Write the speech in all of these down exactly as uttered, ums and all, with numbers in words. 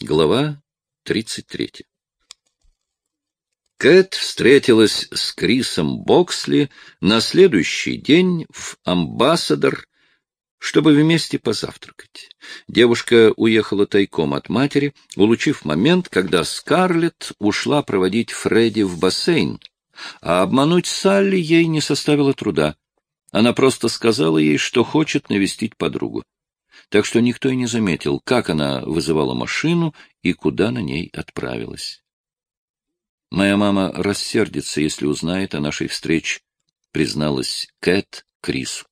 Глава тридцать третья. Кэт встретилась с Крисом Боксли на следующий день в Амбассадор, чтобы вместе позавтракать. Девушка уехала тайком от матери, улучив момент, когда Скарлетт ушла проводить Фредди в бассейн, а обмануть Салли ей не составило труда. Она просто сказала ей, что хочет навестить подругу. Так что никто и не заметил, как она вызывала машину и куда на ней отправилась. «Моя мама рассердится, если узнает о нашей встрече», — призналась Кэт Крису.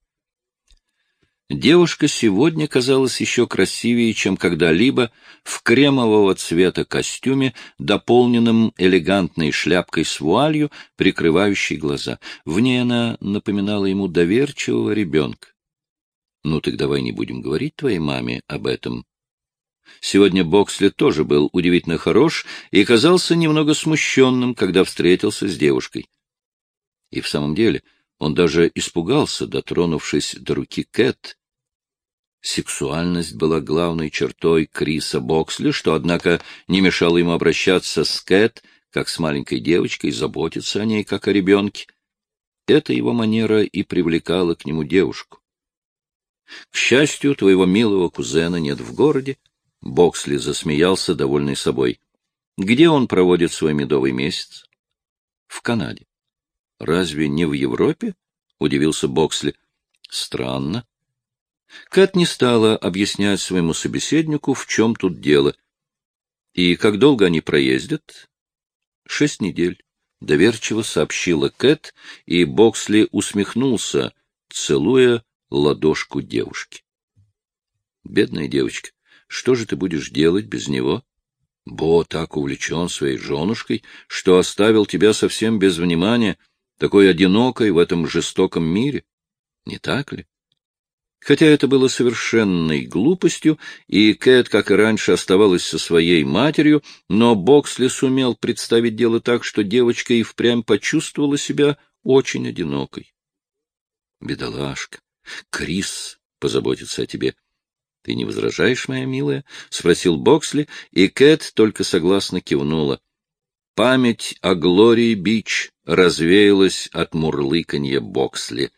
Девушка сегодня казалась еще красивее, чем когда-либо, в кремового цвета костюме, дополненном элегантной шляпкой с вуалью, прикрывающей глаза. В ней она напоминала ему доверчивого ребенка. «Ну так давай не будем говорить твоей маме об этом». Сегодня Боксли тоже был удивительно хорош и казался немного смущенным, когда встретился с девушкой. И в самом деле он даже испугался, дотронувшись до руки Кэт. Сексуальность была главной чертой Криса Боксли, что, однако, не мешало ему обращаться с Кэт, как с маленькой девочкой, заботиться о ней, как о ребенке. Эта его манера и привлекала к нему девушку. «К счастью, твоего милого кузена нет в городе», — Боксли засмеялся, довольный собой. «Где он проводит свой медовый месяц?» «В Канаде». «Разве не в Европе?» — удивился Боксли. «Странно». Кэт не стала объяснять своему собеседнику, в чем тут дело. «И как долго они проездят?» «Шесть недель», — доверчиво сообщила Кэт, и Боксли усмехнулся, целуя ладошку девушки. «Бедная девочка, что же ты будешь делать без него? Бо так увлечен своей женушкой, что оставил тебя совсем без внимания, такой одинокой в этом жестоком мире, не так ли?» Хотя это было совершенной глупостью, и Кэт, как и раньше, оставалась со своей матерью, но Боксли сумел представить дело так, что девочка и впрямь почувствовала себя очень одинокой. «Бедолашка, Крис позаботится о тебе. Ты не возражаешь, моя милая?» — спросил Боксли, и Кэт только согласно кивнула. Память о Глории Бич развеялась от мурлыканья Боксли.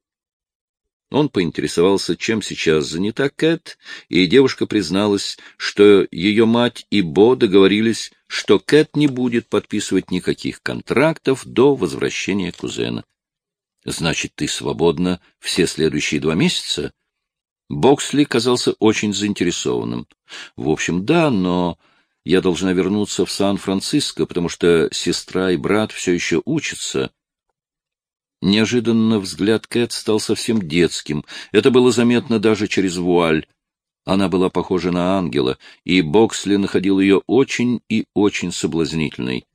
Он поинтересовался, чем сейчас занята Кэт, и девушка призналась, что ее мать и Бо договорились, что Кэт не будет подписывать никаких контрактов до возвращения кузена. «Значит, ты свободна все следующие два месяца?» Боксли казался очень заинтересованным. «В общем, да, но я должна вернуться в Сан-Франциско, потому что сестра и брат все еще учатся». Неожиданно взгляд Кэт стал совсем детским. Это было заметно даже через вуаль. Она была похожа на ангела, и Боксли находил ее очень и очень соблазнительной.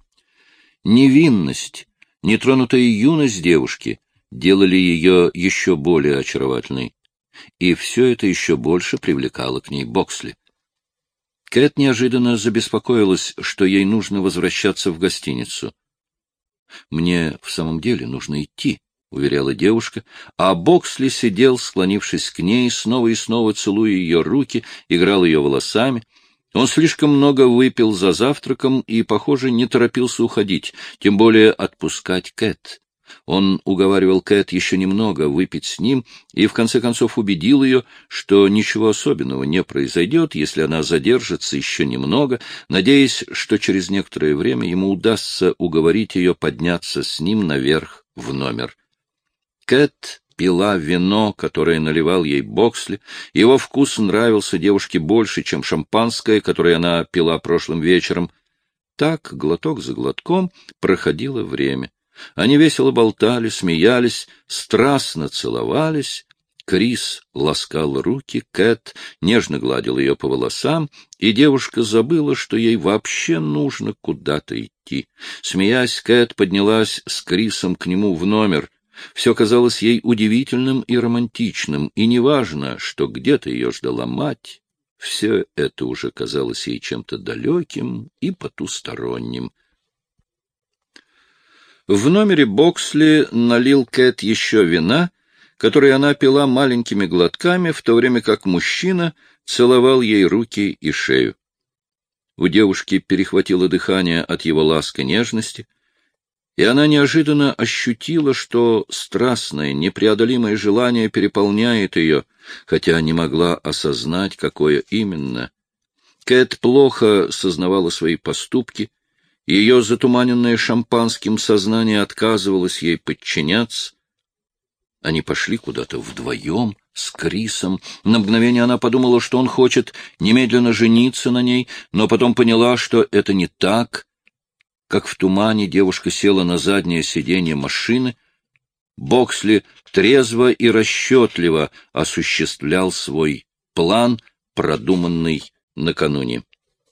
Невинность, нетронутая юность девушки делали ее еще более очаровательной. И все это еще больше привлекало к ней Боксли. Кэт неожиданно забеспокоилась, что ей нужно возвращаться в гостиницу. «Мне в самом деле нужно идти», — уверяла девушка, а Боксли сидел, склонившись к ней, снова и снова целуя ее руки, играл ее волосами. Он слишком много выпил за завтраком и, похоже, не торопился уходить, тем более отпускать Кэт. Он уговаривал Кэт еще немного выпить с ним и, в конце концов, убедил ее, что ничего особенного не произойдет, если она задержится еще немного, надеясь, что через некоторое время ему удастся уговорить ее подняться с ним наверх в номер. Кэт пила вино, которое наливал ей Боксли. Его вкус нравился девушке больше, чем шампанское, которое она пила прошлым вечером. Так, глоток за глотком, проходило время. Они весело болтали, смеялись, страстно целовались. Крис ласкал руки Кэт, нежно гладил ее по волосам, и девушка забыла, что ей вообще нужно куда-то идти. Смеясь, Кэт поднялась с Крисом к нему в номер. Все казалось ей удивительным и романтичным, и неважно, что где-то ее ждала мать. Все это уже казалось ей чем-то далеким и потусторонним. В номере Боксли налил Кэт еще вина, которое она пила маленькими глотками, в то время как мужчина целовал ей руки и шею. У девушки перехватило дыхание от его ласк и нежности, и она неожиданно ощутила, что страстное, непреодолимое желание переполняет ее, хотя не могла осознать, какое именно. Кэт плохо сознавала свои поступки, ее затуманенное шампанским сознание отказывалось ей подчиняться. Они пошли куда-то вдвоем с Крисом. На мгновение она подумала, что он хочет немедленно жениться на ней, но потом поняла, что это не так. Как в тумане девушка села на заднее сиденье машины. Боксли трезво и расчетливо осуществлял свой план, продуманный накануне.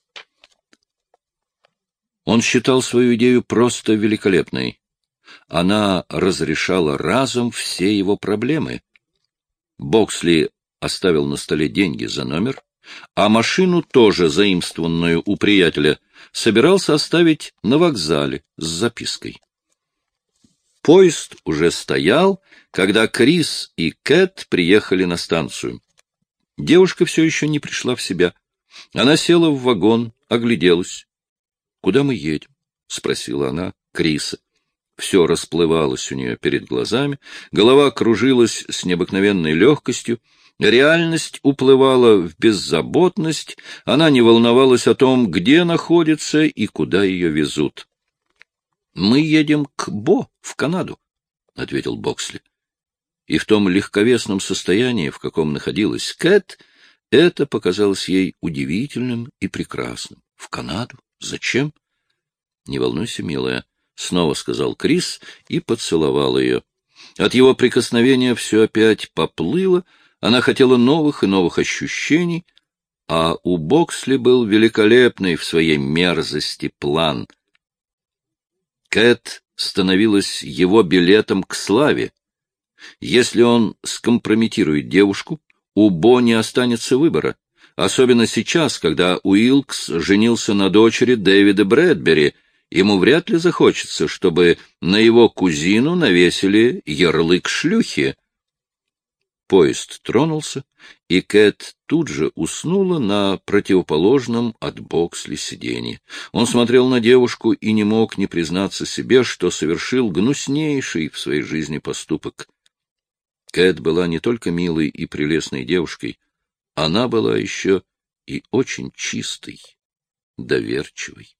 Он считал свою идею просто великолепной. Она разрешала разом все его проблемы. Боксли оставил на столе деньги за номер, а машину, тоже заимствованную у приятеля, собирался оставить на вокзале с запиской. Поезд уже стоял, когда Крис и Кэт приехали на станцию. Девушка все еще не пришла в себя. Она села в вагон, огляделась. — Куда мы едем? — спросила она Криса. Все расплывалось у нее перед глазами, голова кружилась с необыкновенной легкостью, реальность уплывала в беззаботность, она не волновалась о том, где находится и куда ее везут. — Мы едем к Бо, в Канаду, — ответил Боксли. И в том легковесном состоянии, в каком находилась Кэт, это показалось ей удивительным и прекрасным. — В Канаду? Зачем? — Не волнуйся, милая, — снова сказал Крис и поцеловал ее. От его прикосновения все опять поплыло, она хотела новых и новых ощущений, а у Боксли был великолепный в своей мерзости план. Кэт становилась его билетом к славе. Если он скомпрометирует девушку, у Бо не останется выбора, особенно сейчас, когда Уилкс женился на дочери Дэвида Брэдбери. Ему вряд ли захочется, чтобы на его кузину навесили ярлык шлюхи. Поезд тронулся, и Кэт тут же уснула на противоположном от Боксли сиденье. Он смотрел на девушку и не мог не признаться себе, что совершил гнуснейший в своей жизни поступок. Кэт была не только милой и прелестной девушкой, она была еще и очень чистой, доверчивой.